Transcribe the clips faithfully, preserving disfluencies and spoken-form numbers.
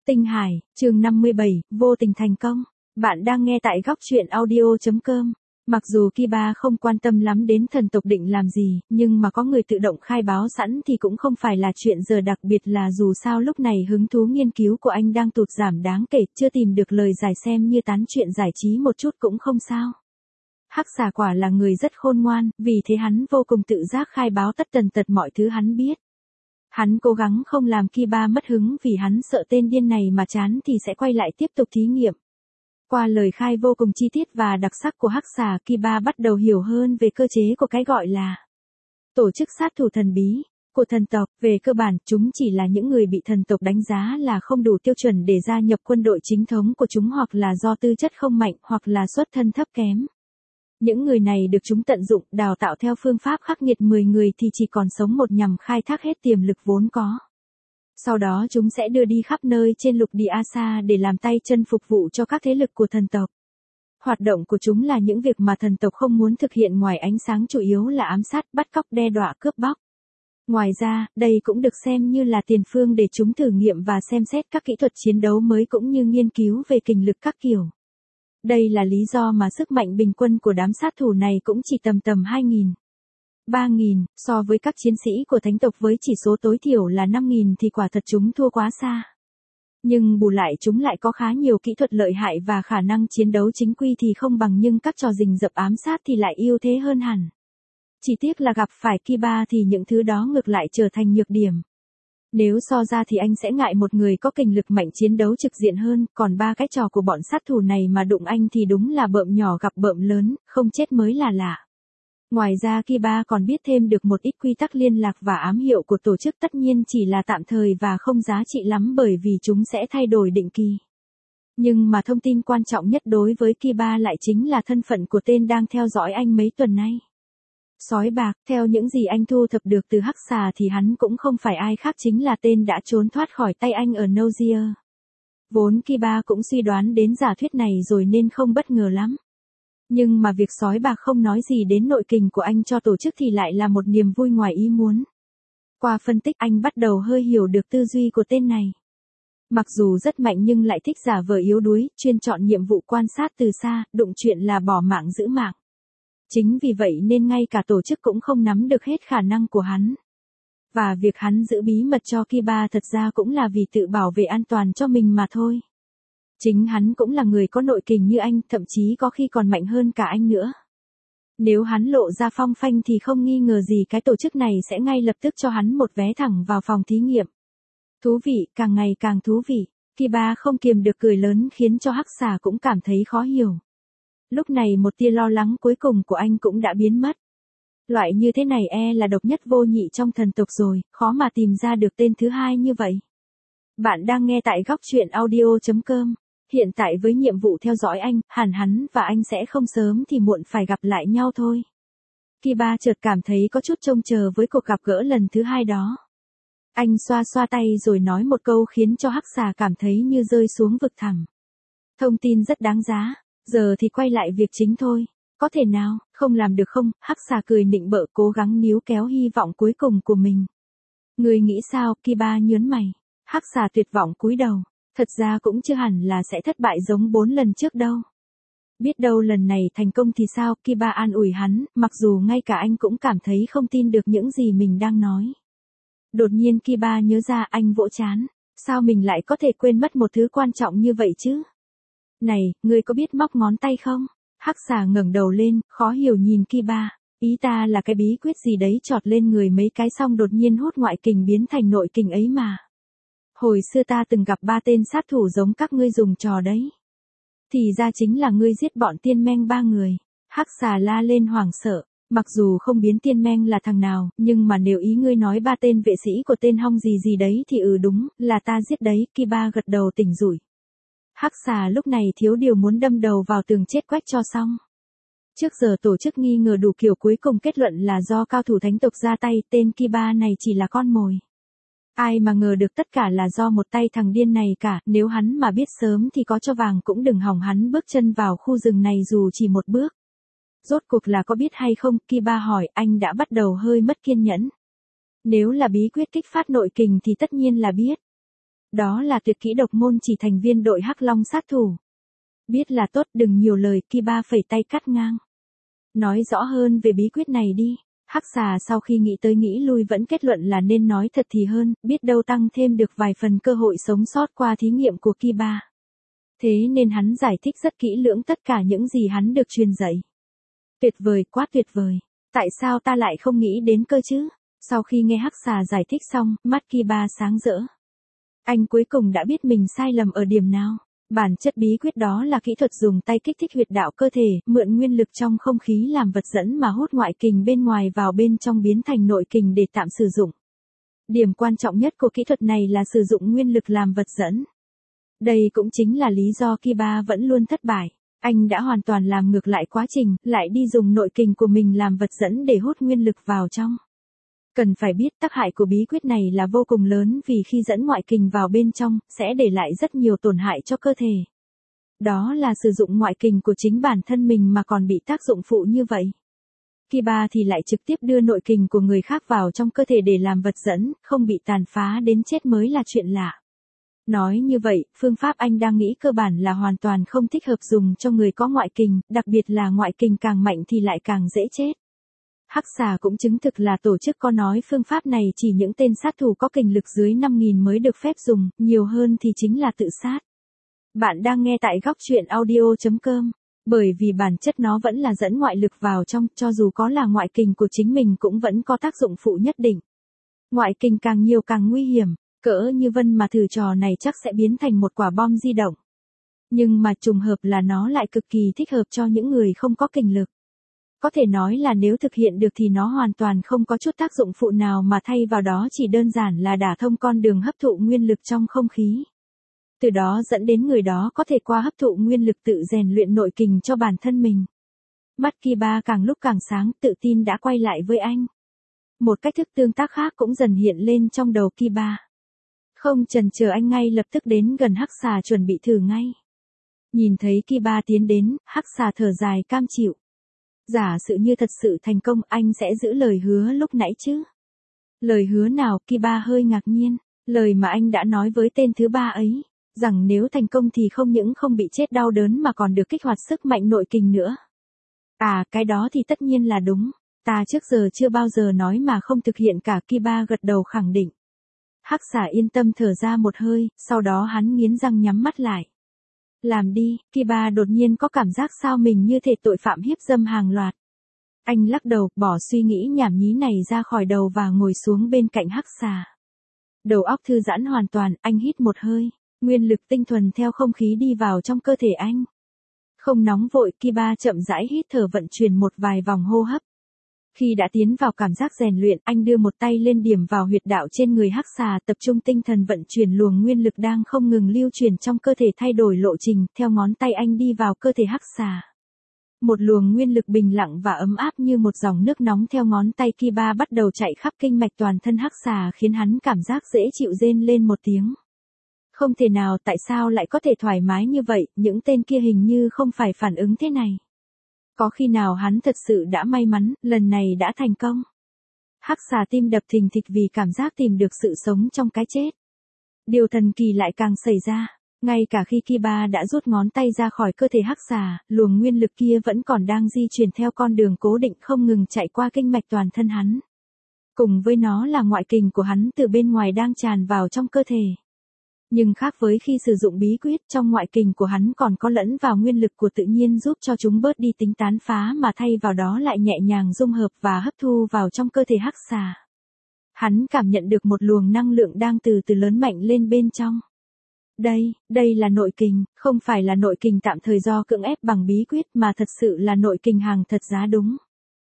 Tinh Hải, chương năm mươi bảy, vô tình thành công. Bạn đang nghe tại góc truyện audio chấm com. Mặc dù Kiba không quan tâm lắm đến thần tộc định làm gì, nhưng mà có người tự động khai báo sẵn thì cũng không phải là chuyện giờ, đặc biệt là dù sao lúc này hứng thú nghiên cứu của anh đang tụt giảm đáng kể, chưa tìm được lời giải, xem như tán chuyện giải trí một chút cũng không sao. Hắc xà quả là người rất khôn ngoan, vì thế hắn vô cùng tự giác khai báo tất tần tật mọi thứ hắn biết. Hắn cố gắng không làm Kiba mất hứng vì hắn sợ tên điên này mà chán thì sẽ quay lại tiếp tục thí nghiệm. Qua lời khai vô cùng chi tiết và đặc sắc của Hắc xà, Kiba bắt đầu hiểu hơn về cơ chế của cái gọi là tổ chức sát thủ thần bí của thần tộc. Về cơ bản, chúng chỉ là những người bị thần tộc đánh giá là không đủ tiêu chuẩn để gia nhập quân đội chính thống của chúng, hoặc là do tư chất không mạnh, hoặc là xuất thân thấp kém. Những người này được chúng tận dụng, đào tạo theo phương pháp khắc nghiệt, mười người thì chỉ còn sống một nhằm khai thác hết tiềm lực vốn có. Sau đó chúng sẽ đưa đi khắp nơi trên lục địa Asa để làm tay chân phục vụ cho các thế lực của thần tộc. Hoạt động của chúng là những việc mà thần tộc không muốn thực hiện ngoài ánh sáng, chủ yếu là ám sát, bắt cóc, đe dọa, cướp bóc. Ngoài ra, đây cũng được xem như là tiền phương để chúng thử nghiệm và xem xét các kỹ thuật chiến đấu mới cũng như nghiên cứu về kình lực các kiểu. Đây là lý do mà sức mạnh bình quân của đám sát thủ này cũng chỉ tầm tầm hai nghìn, ba nghìn, so với các chiến sĩ của thánh tộc với chỉ số tối thiểu là năm nghìn thì quả thật chúng thua quá xa. Nhưng bù lại chúng lại có khá nhiều kỹ thuật lợi hại và khả năng chiến đấu chính quy thì không bằng, nhưng các trò rình rập ám sát thì lại ưu thế hơn hẳn. Chỉ tiếc là gặp phải Kiba thì những thứ đó ngược lại trở thành nhược điểm. Nếu so ra thì anh sẽ ngại một người có kình lực mạnh chiến đấu trực diện hơn, còn ba cái trò của bọn sát thủ này mà đụng anh thì đúng là bợm nhỏ gặp bợm lớn, không chết mới là lạ. Ngoài ra Kiba còn biết thêm được một ít quy tắc liên lạc và ám hiệu của tổ chức, tất nhiên chỉ là tạm thời và không giá trị lắm bởi vì chúng sẽ thay đổi định kỳ. Nhưng mà thông tin quan trọng nhất đối với Kiba lại chính là thân phận của tên đang theo dõi anh mấy tuần nay. Sói bạc. Theo những gì anh thu thập được từ Hắc xà thì hắn cũng không phải ai khác, chính là tên đã trốn thoát khỏi tay anh ở Nozier. Vốn Kiba cũng suy đoán đến giả thuyết này rồi nên không bất ngờ lắm. Nhưng mà việc sói bạc không nói gì đến nội kình của anh cho tổ chức thì lại là một niềm vui ngoài ý muốn. Qua phân tích, anh bắt đầu hơi hiểu được tư duy của tên này. Mặc dù rất mạnh nhưng lại thích giả vờ yếu đuối, chuyên chọn nhiệm vụ quan sát từ xa, đụng chuyện là bỏ mạng giữ mạng. Chính vì vậy nên ngay cả tổ chức cũng không nắm được hết khả năng của hắn. Và việc hắn giữ bí mật cho Kiba thật ra cũng là vì tự bảo vệ an toàn cho mình mà thôi. Chính hắn cũng là người có nội kình như anh, thậm chí có khi còn mạnh hơn cả anh nữa. Nếu hắn lộ ra phong phanh thì không nghi ngờ gì cái tổ chức này sẽ ngay lập tức cho hắn một vé thẳng vào phòng thí nghiệm. Thú vị, càng ngày càng thú vị. Kiba không kiềm được cười lớn khiến cho Hắc xà cũng cảm thấy khó hiểu. Lúc này một tia lo lắng cuối cùng của anh cũng đã biến mất. Loại như thế này e là độc nhất vô nhị trong thần tộc rồi, khó mà tìm ra được tên thứ hai như vậy. Bạn đang nghe tại góc truyện audio chấm com. Hiện tại với nhiệm vụ theo dõi anh, hẳn hắn và anh sẽ không sớm thì muộn phải gặp lại nhau thôi. Kiba chợt cảm thấy có chút trông chờ với cuộc gặp gỡ lần thứ hai đó. Anh xoa xoa tay rồi nói một câu khiến cho Hắc xà cảm thấy như rơi xuống vực thẳm. Thông tin rất đáng giá, giờ thì quay lại việc chính thôi. Có thể nào, không làm được không? Hắc xà cười nịnh bợ, cố gắng níu kéo hy vọng cuối cùng của mình. Người nghĩ sao? Kiba nhớn mày. Hắc xà tuyệt vọng cúi đầu. Thật ra cũng chưa hẳn là sẽ thất bại giống bốn lần trước đâu. Biết đâu lần này thành công thì sao? Kiba an ủi hắn, mặc dù ngay cả anh cũng cảm thấy không tin được những gì mình đang nói. Đột nhiên Kiba nhớ ra, anh vỗ trán. Sao mình lại có thể quên mất một thứ quan trọng như vậy chứ? Này, ngươi có biết móc ngón tay không? Hắc xà ngẩng đầu lên, khó hiểu nhìn Kiba. Ý ta là cái bí quyết gì đấy chọt lên người mấy cái xong đột nhiên hút ngoại kình biến thành nội kình ấy mà. Hồi xưa ta từng gặp ba tên sát thủ giống các ngươi dùng trò đấy. Thì ra chính là ngươi giết bọn tiên meng ba người. Hắc xà la lên hoảng sợ. Mặc dù không biến tiên meng là thằng nào, nhưng mà nếu ý ngươi nói ba tên vệ sĩ của tên hong gì gì đấy thì ừ đúng, là ta giết đấy. Kiba gật đầu tỉnh rủi. Hắc xà lúc này thiếu điều muốn đâm đầu vào tường chết quách cho xong. Trước giờ tổ chức nghi ngờ đủ kiểu, cuối cùng kết luận là do cao thủ thánh tộc ra tay, tên Kiba này chỉ là con mồi. Ai mà ngờ được tất cả là do một tay thằng điên này cả, nếu hắn mà biết sớm thì có cho vàng cũng đừng hòng hắn bước chân vào khu rừng này dù chỉ một bước. Rốt cuộc là có biết hay không? Kiba hỏi, anh đã bắt đầu hơi mất kiên nhẫn. Nếu là bí quyết kích phát nội kình thì tất nhiên là biết. Đó là tuyệt kỹ độc môn chỉ thành viên đội Hắc Long sát thủ. Biết là tốt, đừng nhiều lời, Kiba phẩy tay cắt ngang. Nói rõ hơn về bí quyết này đi. Hắc xà sau khi nghĩ tới nghĩ lui vẫn kết luận là nên nói thật thì hơn, biết đâu tăng thêm được vài phần cơ hội sống sót qua thí nghiệm của Kiba. Thế nên hắn giải thích rất kỹ lưỡng tất cả những gì hắn được truyền dạy. Tuyệt vời, quá tuyệt vời. Tại sao ta lại không nghĩ đến cơ chứ? Sau khi nghe Hắc xà giải thích xong, mắt Kiba sáng rỡ. Anh cuối cùng đã biết mình sai lầm ở điểm nào. Bản chất bí quyết đó là kỹ thuật dùng tay kích thích huyệt đạo cơ thể, mượn nguyên lực trong không khí làm vật dẫn mà hút ngoại kình bên ngoài vào bên trong biến thành nội kình để tạm sử dụng. Điểm quan trọng nhất của kỹ thuật này là sử dụng nguyên lực làm vật dẫn. Đây cũng chính là lý do Kiba vẫn luôn thất bại. Anh đã hoàn toàn làm ngược lại quá trình, lại đi dùng nội kình của mình làm vật dẫn để hút nguyên lực vào trong. Cần phải biết tác hại của bí quyết này là vô cùng lớn vì khi dẫn ngoại kình vào bên trong, sẽ để lại rất nhiều tổn hại cho cơ thể. Đó là sử dụng ngoại kình của chính bản thân mình mà còn bị tác dụng phụ như vậy. Kiba thì lại trực tiếp đưa nội kình của người khác vào trong cơ thể để làm vật dẫn, không bị tàn phá đến chết mới là chuyện lạ. Nói như vậy, phương pháp anh đang nghĩ cơ bản là hoàn toàn không thích hợp dùng cho người có ngoại kình, đặc biệt là ngoại kình càng mạnh thì lại càng dễ chết. Hắc xà cũng chứng thực là tổ chức có nói phương pháp này chỉ những tên sát thủ có kình lực dưới năm nghìn mới được phép dùng, nhiều hơn thì chính là tự sát. Bạn đang nghe tại góc truyện audio chấm com, bởi vì bản chất nó vẫn là dẫn ngoại lực vào trong, cho dù có là ngoại kình của chính mình cũng vẫn có tác dụng phụ nhất định. Ngoại kình càng nhiều càng nguy hiểm, cỡ như Vân mà thử trò này chắc sẽ biến thành một quả bom di động. Nhưng mà trùng hợp là nó lại cực kỳ thích hợp cho những người không có kình lực. Có thể nói là nếu thực hiện được thì nó hoàn toàn không có chút tác dụng phụ nào mà thay vào đó chỉ đơn giản là đả thông con đường hấp thụ nguyên lực trong không khí. Từ đó dẫn đến người đó có thể qua hấp thụ nguyên lực tự rèn luyện nội kình cho bản thân mình. Mắt Kiba càng lúc càng sáng, tự tin đã quay lại với anh. Một cách thức tương tác khác cũng dần hiện lên trong đầu Kiba. Không chần chờ anh ngay lập tức đến gần Hắc xà chuẩn bị thử ngay. Nhìn thấy Kiba tiến đến, Hắc xà thở dài cam chịu. Giả sử như thật sự thành công, anh sẽ giữ lời hứa lúc nãy chứ? Lời hứa nào? Kiba hơi ngạc nhiên. Lời mà anh đã nói với tên thứ ba ấy, rằng nếu thành công thì không những không bị chết đau đớn mà còn được kích hoạt sức mạnh nội kình nữa. À, cái đó thì tất nhiên là đúng. Ta trước giờ chưa bao giờ nói mà không thực hiện cả. Kiba gật đầu khẳng định. Hắc xà yên tâm thở ra một hơi, sau đó hắn nghiến răng nhắm mắt lại. Làm đi. Kiba đột nhiên có cảm giác sao mình như thể tội phạm hiếp dâm hàng loạt. Anh lắc đầu, bỏ suy nghĩ nhảm nhí này ra khỏi đầu và ngồi xuống bên cạnh Hắc xà. Đầu óc thư giãn hoàn toàn, anh hít một hơi. Nguyên lực tinh thuần theo không khí đi vào trong cơ thể anh. Không nóng vội, Kiba chậm rãi hít thở vận chuyển một vài vòng hô hấp. Khi đã tiến vào cảm giác rèn luyện, anh đưa một tay lên điểm vào huyệt đạo trên người Hắc xà, tập trung tinh thần vận chuyển luồng nguyên lực đang không ngừng lưu chuyển trong cơ thể thay đổi lộ trình, theo ngón tay anh đi vào cơ thể Hắc xà. Một luồng nguyên lực bình lặng và ấm áp như một dòng nước nóng theo ngón tay Kiba bắt đầu chạy khắp kinh mạch toàn thân Hắc xà, khiến hắn cảm giác dễ chịu rên lên một tiếng. Không thể nào, tại sao lại có thể thoải mái như vậy, những tên kia hình như không phải phản ứng thế này. Có khi nào hắn thật sự đã may mắn, lần này đã thành công. Hắc xà tim đập thình thịch vì cảm giác tìm được sự sống trong cái chết. Điều thần kỳ lại càng xảy ra, ngay cả khi Kiba đã rút ngón tay ra khỏi cơ thể Hắc xà, luồng nguyên lực kia vẫn còn đang di chuyển theo con đường cố định không ngừng chạy qua kinh mạch toàn thân hắn. Cùng với nó là ngoại kình của hắn từ bên ngoài đang tràn vào trong cơ thể. Nhưng khác với khi sử dụng bí quyết, trong ngoại kình của hắn còn có lẫn vào nguyên lực của tự nhiên giúp cho chúng bớt đi tính tán phá mà thay vào đó lại nhẹ nhàng dung hợp và hấp thu vào trong cơ thể Hắc xà. Hắn cảm nhận được một luồng năng lượng đang từ từ lớn mạnh lên bên trong. Đây, đây là nội kình, không phải là nội kình tạm thời do cưỡng ép bằng bí quyết mà thật sự là nội kình hàng thật giá đúng.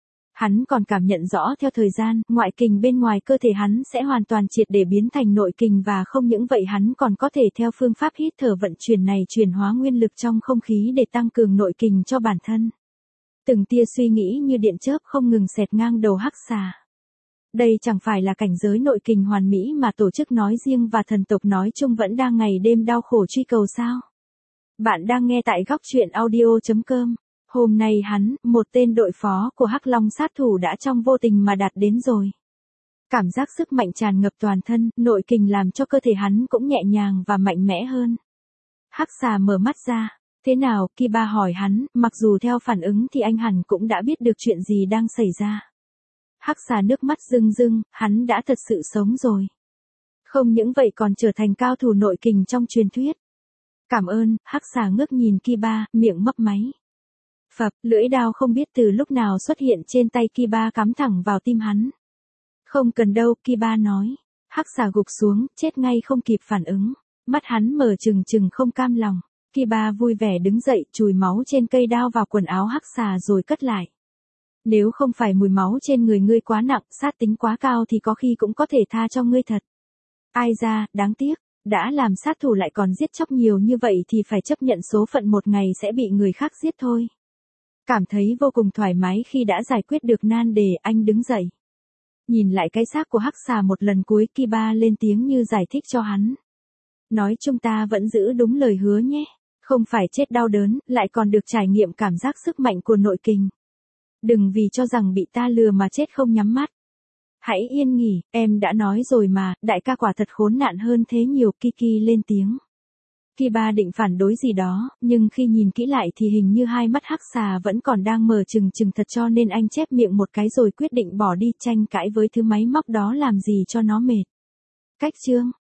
Hắn còn cảm nhận rõ theo thời gian, ngoại kình bên ngoài cơ thể hắn sẽ hoàn toàn triệt để biến thành nội kình và không những vậy hắn còn có thể theo phương pháp hít thở vận chuyển này chuyển hóa nguyên lực trong không khí để tăng cường nội kình cho bản thân. Từng tia suy nghĩ như điện chớp không ngừng xẹt ngang đầu Hắc xà. Đây chẳng phải là cảnh giới nội kình hoàn mỹ mà tổ chức nói riêng và thần tộc nói chung vẫn đang ngày đêm đau khổ truy cầu sao? Bạn đang nghe tại góc truyện audio chấm com. Hôm nay hắn, một tên đội phó của Hắc Long sát thủ đã trong vô tình mà đạt đến rồi. Cảm giác sức mạnh tràn ngập toàn thân, nội kình làm cho cơ thể hắn cũng nhẹ nhàng và mạnh mẽ hơn. Hắc xà mở mắt ra. Thế nào, Kiba hỏi hắn, mặc dù theo phản ứng thì anh hẳn cũng đã biết được chuyện gì đang xảy ra. Hắc xà nước mắt rưng rưng, hắn đã thật sự sống rồi. Không những vậy còn trở thành cao thủ nội kình trong truyền thuyết. Cảm ơn, Hắc xà ngước nhìn Kiba, miệng mấp máy. Phập, lưỡi đao không biết từ lúc nào xuất hiện trên tay Kiba cắm thẳng vào tim hắn. Không cần đâu, Kiba nói. Hắc xà gục xuống, chết ngay không kịp phản ứng. Mắt hắn mở trừng trừng không cam lòng. Kiba vui vẻ đứng dậy, chùi máu trên cây đao vào quần áo hắc xà rồi cất lại. Nếu không phải mùi máu trên người ngươi quá nặng, sát tính quá cao thì có khi cũng có thể tha cho ngươi thật. Ai ra, đáng tiếc, đã làm sát thủ lại còn giết chóc nhiều như vậy thì phải chấp nhận số phận một ngày sẽ bị người khác giết thôi. Cảm thấy vô cùng thoải mái khi đã giải quyết được nan đề, anh đứng dậy. Nhìn lại cái xác của hắc xà một lần cuối, Kiba lên tiếng như giải thích cho hắn. Nói chúng ta vẫn giữ đúng lời hứa nhé. Không phải chết đau đớn, lại còn được trải nghiệm cảm giác sức mạnh của nội kình. Đừng vì cho rằng bị ta lừa mà chết không nhắm mắt. Hãy yên nghỉ, em đã nói rồi mà, đại ca quả thật khốn nạn hơn thế nhiều, Kiki lên tiếng. Kiba định phản đối gì đó, nhưng khi nhìn kỹ lại thì hình như hai mắt hắc xà vẫn còn đang mở trừng trừng thật, cho nên anh chép miệng một cái rồi quyết định bỏ đi, tranh cãi với thứ máy móc đó làm gì cho nó mệt. Cách chương